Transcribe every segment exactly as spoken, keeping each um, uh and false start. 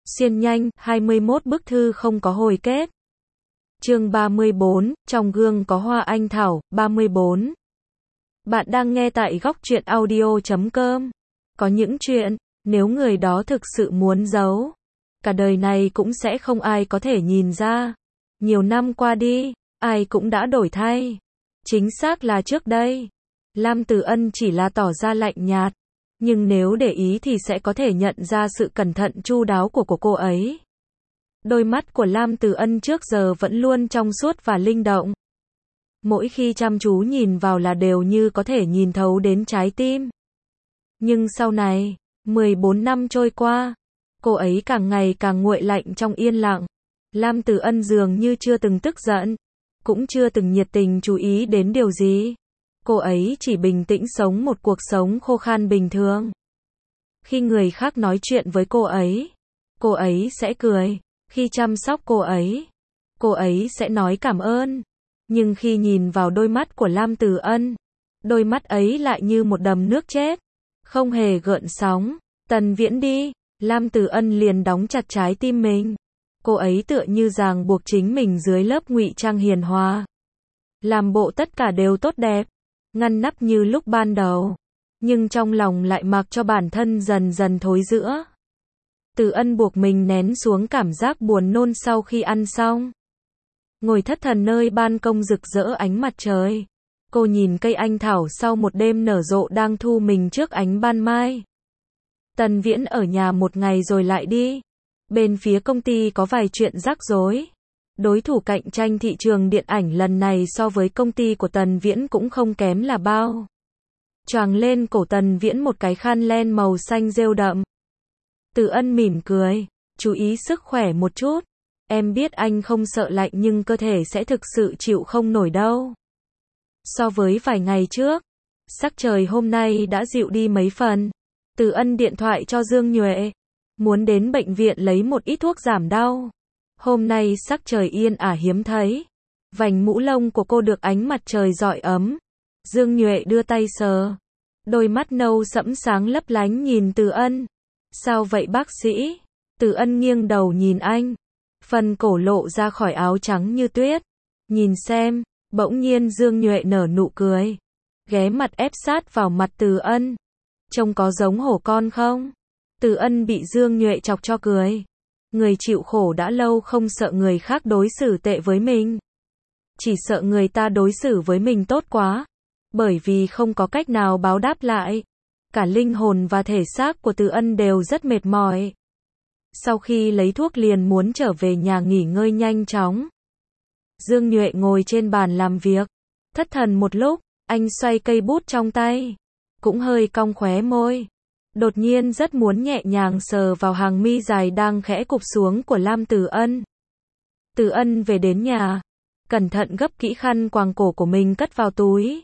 Xuyên nhanh, hai mươi mốt bức thư không có hồi kết. Chương ba mươi bốn, trong gương có hoa anh thảo, ba mươi bốn. Bạn đang nghe tại góc truyện audio chấm com. Có những chuyện, nếu người đó thực sự muốn giấu, cả đời này cũng sẽ không ai có thể nhìn ra. Nhiều năm qua đi, ai cũng đã đổi thay. Chính xác là trước đây, Lam Tử Ân chỉ là tỏ ra lạnh nhạt, nhưng nếu để ý thì sẽ có thể nhận ra sự cẩn thận chu đáo của của cô ấy. Đôi mắt của Lam Tử Ân trước giờ vẫn luôn trong suốt và linh động. Mỗi khi chăm chú nhìn vào là đều như có thể nhìn thấu đến trái tim. Nhưng sau này, mười bốn năm trôi qua, cô ấy càng ngày càng nguội lạnh trong yên lặng. Lam Tử Ân dường như chưa từng tức giận, cũng chưa từng nhiệt tình chú ý đến điều gì. Cô ấy chỉ bình tĩnh sống một cuộc sống khô khan bình thường. Khi người khác nói chuyện với cô ấy, cô ấy sẽ cười. Khi chăm sóc cô ấy, cô ấy sẽ nói cảm ơn. Nhưng khi nhìn vào đôi mắt của Lam Tử Ân, đôi mắt ấy lại như một đầm nước chết, không hề gợn sóng. Tần Viễn đi, Lam Tử Ân liền đóng chặt trái tim mình. Cô ấy tựa như ràng buộc chính mình dưới lớp ngụy trang hiền hòa, làm bộ tất cả đều tốt đẹp, ngăn nắp như lúc ban đầu, nhưng trong lòng lại mặc cho bản thân dần dần thối rữa. Tử Ân buộc mình nén xuống cảm giác buồn nôn sau khi ăn xong. Ngồi thất thần nơi ban công rực rỡ ánh mặt trời. Cô nhìn cây anh thảo sau một đêm nở rộ đang thu mình trước ánh ban mai. Tần Viễn ở nhà một ngày rồi lại đi. Bên phía công ty có vài chuyện rắc rối. Đối thủ cạnh tranh thị trường điện ảnh lần này so với công ty của Tần Viễn cũng không kém là bao. Choàng lên cổ Tần Viễn một cái khăn len màu xanh rêu đậm. Tử Ân mỉm cười, chú ý sức khỏe một chút. Em biết anh không sợ lạnh nhưng cơ thể sẽ thực sự chịu không nổi đâu. So với vài ngày trước, sắc trời hôm nay đã dịu đi mấy phần. Tử Ân điện thoại cho Dương Nhuệ, muốn đến bệnh viện lấy một ít thuốc giảm đau. Hôm nay sắc trời yên ả hiếm thấy. Vành mũ lông của cô được ánh mặt trời rọi ấm. Dương Nhuệ đưa tay sờ. Đôi mắt nâu sẫm sáng lấp lánh nhìn Tử Ân. Sao vậy bác sĩ? Tử Ân nghiêng đầu nhìn anh. Phần cổ lộ ra khỏi áo trắng như tuyết. Nhìn xem, bỗng nhiên Dương Nhuệ nở nụ cười. Ghé mặt ép sát vào mặt Tử Ân. Trông có giống hổ con không? Tử Ân bị Dương Nhuệ chọc cho cười. Người chịu khổ đã lâu không sợ người khác đối xử tệ với mình. Chỉ sợ người ta đối xử với mình tốt quá. Bởi vì không có cách nào báo đáp lại. Cả linh hồn và thể xác của Tử Ân đều rất mệt mỏi. Sau khi lấy thuốc liền muốn trở về nhà nghỉ ngơi nhanh chóng. Dương Nhuệ ngồi trên bàn làm việc. Thất thần một lúc, anh xoay cây bút trong tay. Cũng hơi cong khóe môi. Đột nhiên rất muốn nhẹ nhàng sờ vào hàng mi dài đang khẽ cụp xuống của Lam Tử Ân. Tử Ân về đến nhà, cẩn thận gấp kỹ khăn quàng cổ của mình cất vào túi.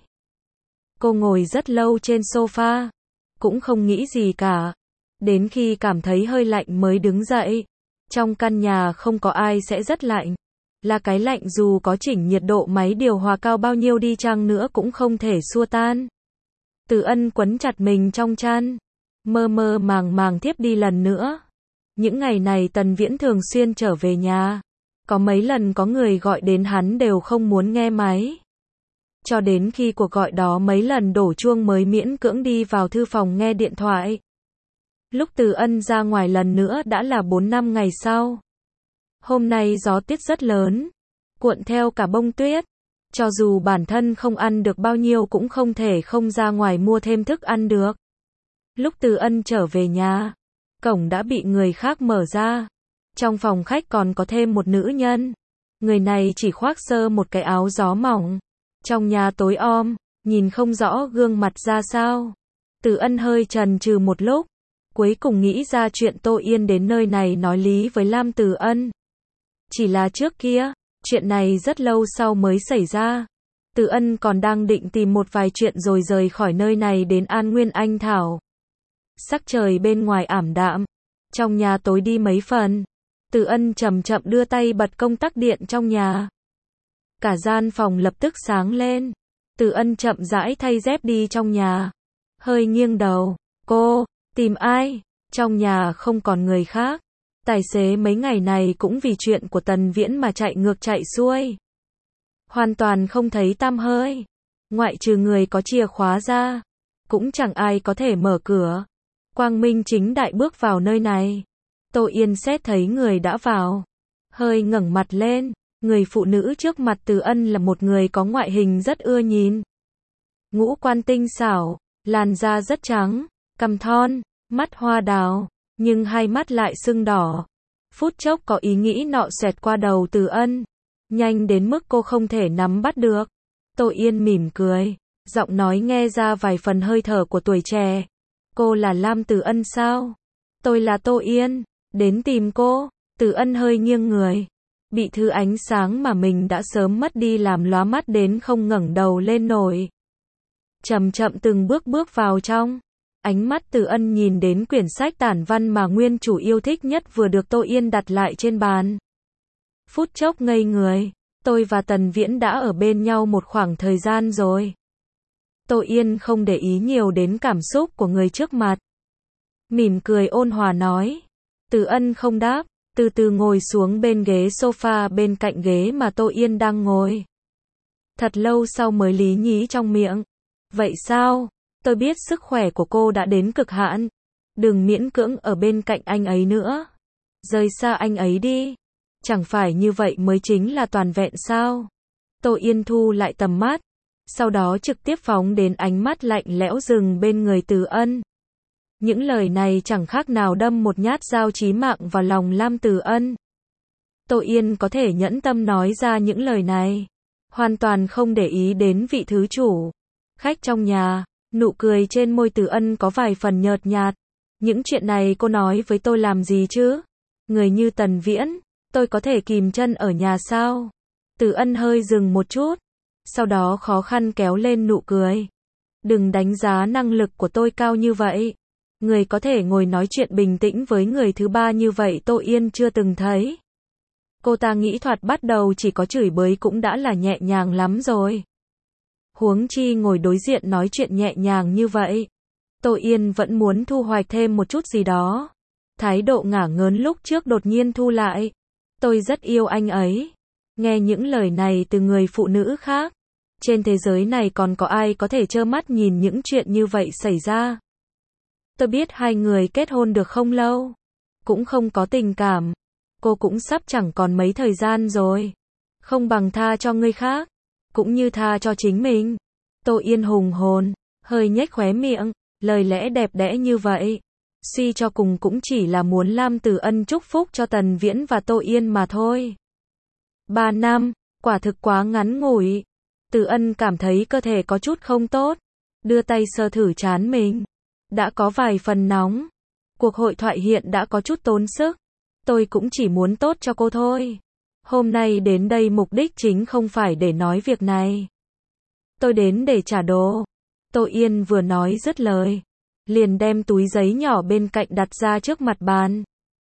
Cô ngồi rất lâu trên sofa, cũng không nghĩ gì cả. Đến khi cảm thấy hơi lạnh mới đứng dậy. Trong căn nhà không có ai sẽ rất lạnh. Là cái lạnh dù có chỉnh nhiệt độ máy điều hòa cao bao nhiêu đi chăng nữa cũng không thể xua tan. Tử Ân quấn chặt mình trong chăn, mơ mơ màng màng thiếp đi lần nữa. Những ngày này Tần Viễn thường xuyên trở về nhà. Có mấy lần có người gọi đến hắn đều không muốn nghe máy. Cho đến khi cuộc gọi đó mấy lần đổ chuông mới miễn cưỡng đi vào thư phòng nghe điện thoại. Lúc Tử Ân ra ngoài lần nữa đã là bốn năm ngày sau. Hôm nay gió tuyết rất lớn, cuộn theo cả bông tuyết. Cho dù bản thân không ăn được bao nhiêu cũng không thể không ra ngoài mua thêm thức ăn được. Lúc Tử Ân trở về nhà, cổng đã bị người khác mở ra. Trong phòng khách còn có thêm một nữ nhân. Người này chỉ khoác sơ một cái áo gió mỏng. Trong nhà tối om, nhìn không rõ gương mặt ra sao. Tử Ân hơi chần chừ một lúc, cuối cùng nghĩ ra chuyện Tô Yên đến nơi này nói lý với Lam Tử Ân. Chỉ là trước kia, chuyện này rất lâu sau mới xảy ra. Tử Ân còn đang định tìm một vài chuyện rồi rời khỏi nơi này đến An Nguyên Anh Thảo. Sắc trời bên ngoài ảm đạm, trong nhà tối đi mấy phần. Tử Ân chậm chậm đưa tay bật công tắc điện trong nhà. Cả gian phòng lập tức sáng lên. Tử Ân chậm rãi thay dép đi trong nhà. Hơi nghiêng đầu. Cô, tìm ai? Trong nhà không còn người khác. Tài xế mấy ngày này cũng vì chuyện của Tần Viễn mà chạy ngược chạy xuôi. Hoàn toàn không thấy tăm hơi. Ngoại trừ người có chìa khóa ra, cũng chẳng ai có thể mở cửa. Quang minh chính đại bước vào nơi này. Tô Yên xét thấy người đã vào, hơi ngẩng mặt lên. Người phụ nữ trước mặt Từ Ân là một người có ngoại hình rất ưa nhìn. Ngũ quan tinh xảo, làn da rất trắng, cằm thon, mắt hoa đào, nhưng hai mắt lại sưng đỏ. Phút chốc có ý nghĩ nọ xẹt qua đầu Từ Ân, nhanh đến mức cô không thể nắm bắt được. Tô Yên mỉm cười, giọng nói nghe ra vài phần hơi thở của tuổi trẻ. Cô là Lam Từ Ân sao? Tôi là Tô Yên, đến tìm cô. Từ Ân hơi nghiêng người, bị thứ ánh sáng mà mình đã sớm mất đi làm lóa mắt đến không ngẩng đầu lên nổi. Chậm chậm từng bước bước vào trong. Ánh mắt Từ Ân nhìn đến quyển sách tản văn mà nguyên chủ yêu thích nhất vừa được Tô Yên đặt lại trên bàn. Phút chốc ngây người, tôi và Tần Viễn đã ở bên nhau một khoảng thời gian rồi. Tô Yên không để ý nhiều đến cảm xúc của người trước mặt. Mỉm cười ôn hòa nói. Từ Ân không đáp, từ từ ngồi xuống bên ghế sofa bên cạnh ghế mà Tô Yên đang ngồi. Thật lâu sau mới lý nhí trong miệng. Vậy sao? Tôi biết sức khỏe của cô đã đến cực hạn. Đừng miễn cưỡng ở bên cạnh anh ấy nữa. Rời xa anh ấy đi. Chẳng phải như vậy mới chính là toàn vẹn sao? Tô Yên thu lại tầm mắt, sau đó trực tiếp phóng đến ánh mắt lạnh lẽo dừng bên người Từ Ân. Những lời này chẳng khác nào đâm một nhát dao chí mạng vào lòng Lam Từ Ân. Tô Yên có thể nhẫn tâm nói ra những lời này, hoàn toàn không để ý đến vị thứ chủ. Khách trong nhà, nụ cười trên môi Từ Ân có vài phần nhợt nhạt. Những chuyện này cô nói với tôi làm gì chứ? Người như Tần Viễn, tôi có thể kìm chân ở nhà sao? Từ Ân hơi dừng một chút, sau đó khó khăn kéo lên nụ cười. Đừng đánh giá năng lực của tôi cao như vậy. Người có thể ngồi nói chuyện bình tĩnh với người thứ ba như vậy Tô Yên chưa từng thấy. Cô ta nghĩ thoạt bắt đầu chỉ có chửi bới cũng đã là nhẹ nhàng lắm rồi. Huống chi ngồi đối diện nói chuyện nhẹ nhàng như vậy. Tô Yên vẫn muốn thu hoạch thêm một chút gì đó. Thái độ ngả ngớn lúc trước đột nhiên thu lại. Tôi rất yêu anh ấy. Nghe những lời này từ người phụ nữ khác. Trên thế giới này còn có ai có thể trơ mắt nhìn những chuyện như vậy xảy ra. Tôi biết hai người kết hôn được không lâu. Cũng không có tình cảm. Cô cũng sắp chẳng còn mấy thời gian rồi. Không bằng tha cho người khác. Cũng như tha cho chính mình. Tô Yên hùng hồn, hơi nhếch khóe miệng. Lời lẽ đẹp đẽ như vậy. Suy cho cùng cũng chỉ là muốn Lam Từ Ân chúc phúc cho Tần Viễn và Tô Yên mà thôi. Ba năm, quả thực quá ngắn ngủi. Từ Ân cảm thấy cơ thể có chút không tốt. Đưa tay sờ thử trán mình. Đã có vài phần nóng. Cuộc hội thoại hiện đã có chút tốn sức. Tôi cũng chỉ muốn tốt cho cô thôi. Hôm nay đến đây mục đích chính không phải để nói việc này. Tôi đến để trả đồ. Tô Yên vừa nói dứt lời, liền đem túi giấy nhỏ bên cạnh đặt ra trước mặt bàn.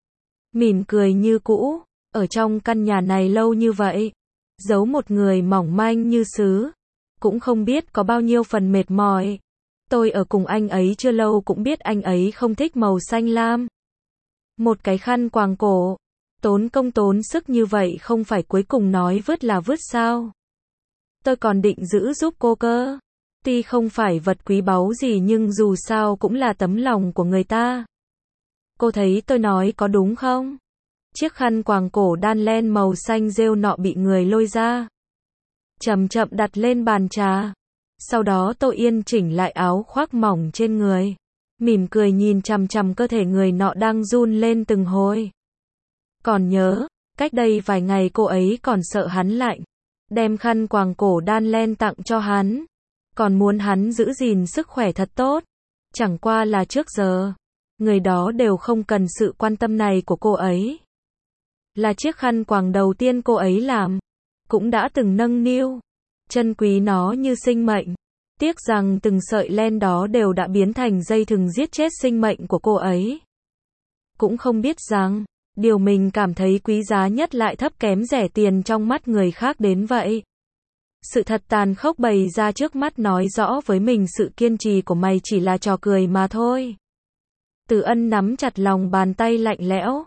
Mỉm cười như cũ, ở trong căn nhà này lâu như vậy, giấu một người mỏng manh như sứ, cũng không biết có bao nhiêu phần mệt mỏi. Tôi ở cùng anh ấy chưa lâu cũng biết anh ấy không thích màu xanh lam. Một cái khăn quàng cổ, tốn công tốn sức như vậy không phải cuối cùng nói vứt là vứt sao? Tôi còn định giữ giúp cô cơ. Tuy không phải vật quý báu gì nhưng dù sao cũng là tấm lòng của người ta. Cô thấy tôi nói có đúng không? Chiếc khăn quàng cổ đan len màu xanh rêu nọ bị người lôi ra. Chậm chậm đặt lên bàn trà. Sau đó Tô Yên chỉnh lại áo khoác mỏng trên người. Mỉm cười nhìn chằm chằm cơ thể người nọ đang run lên từng hồi. Còn nhớ, cách đây vài ngày cô ấy còn sợ hắn lạnh. Đem khăn quàng cổ đan len tặng cho hắn. Còn muốn hắn giữ gìn sức khỏe thật tốt. Chẳng qua là trước giờ, người đó đều không cần sự quan tâm này của cô ấy. Là chiếc khăn quàng đầu tiên cô ấy làm, cũng đã từng nâng niu, trân quý nó như sinh mệnh. Tiếc rằng từng sợi len đó đều đã biến thành dây thừng giết chết sinh mệnh của cô ấy. Cũng không biết rằng, điều mình cảm thấy quý giá nhất lại thấp kém rẻ tiền trong mắt người khác đến vậy. Sự thật tàn khốc bày ra trước mắt nói rõ với mình sự kiên trì của mày chỉ là trò cười mà thôi. Từ Ân nắm chặt lòng bàn tay lạnh lẽo,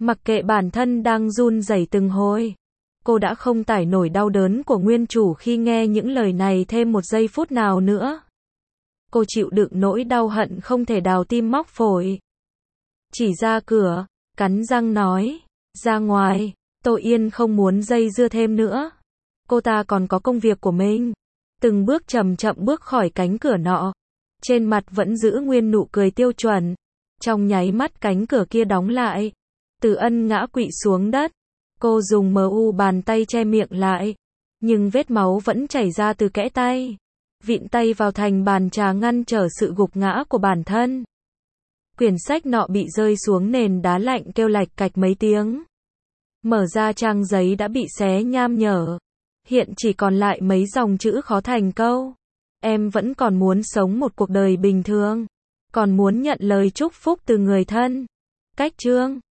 Mặc kệ bản thân đang run rẩy từng hồi, cô đã không tải nổi đau đớn của nguyên chủ khi nghe những lời này thêm một giây phút nào nữa. Cô chịu đựng nỗi đau hận không thể đào tim móc phổi. Chỉ ra cửa, cắn răng nói, ra ngoài, Tô Yên không muốn dây dưa thêm nữa. Cô ta còn có công việc của mình. Từng bước chậm chậm bước khỏi cánh cửa nọ. Trên mặt vẫn giữ nguyên nụ cười tiêu chuẩn. Trong nháy mắt cánh cửa kia đóng lại. Từ Ân ngã quỵ xuống đất. Cô dùng mờ u bàn tay che miệng lại. Nhưng vết máu vẫn chảy ra từ kẽ tay. Vịn tay vào thành bàn trà ngăn trở sự gục ngã của bản thân. Quyển sách nọ bị rơi xuống nền đá lạnh kêu lạch cạch mấy tiếng. Mở ra trang giấy đã bị xé nham nhở. Hiện chỉ còn lại mấy dòng chữ khó thành câu. Em vẫn còn muốn sống một cuộc đời bình thường. Còn muốn nhận lời chúc phúc từ người thân. Cách chương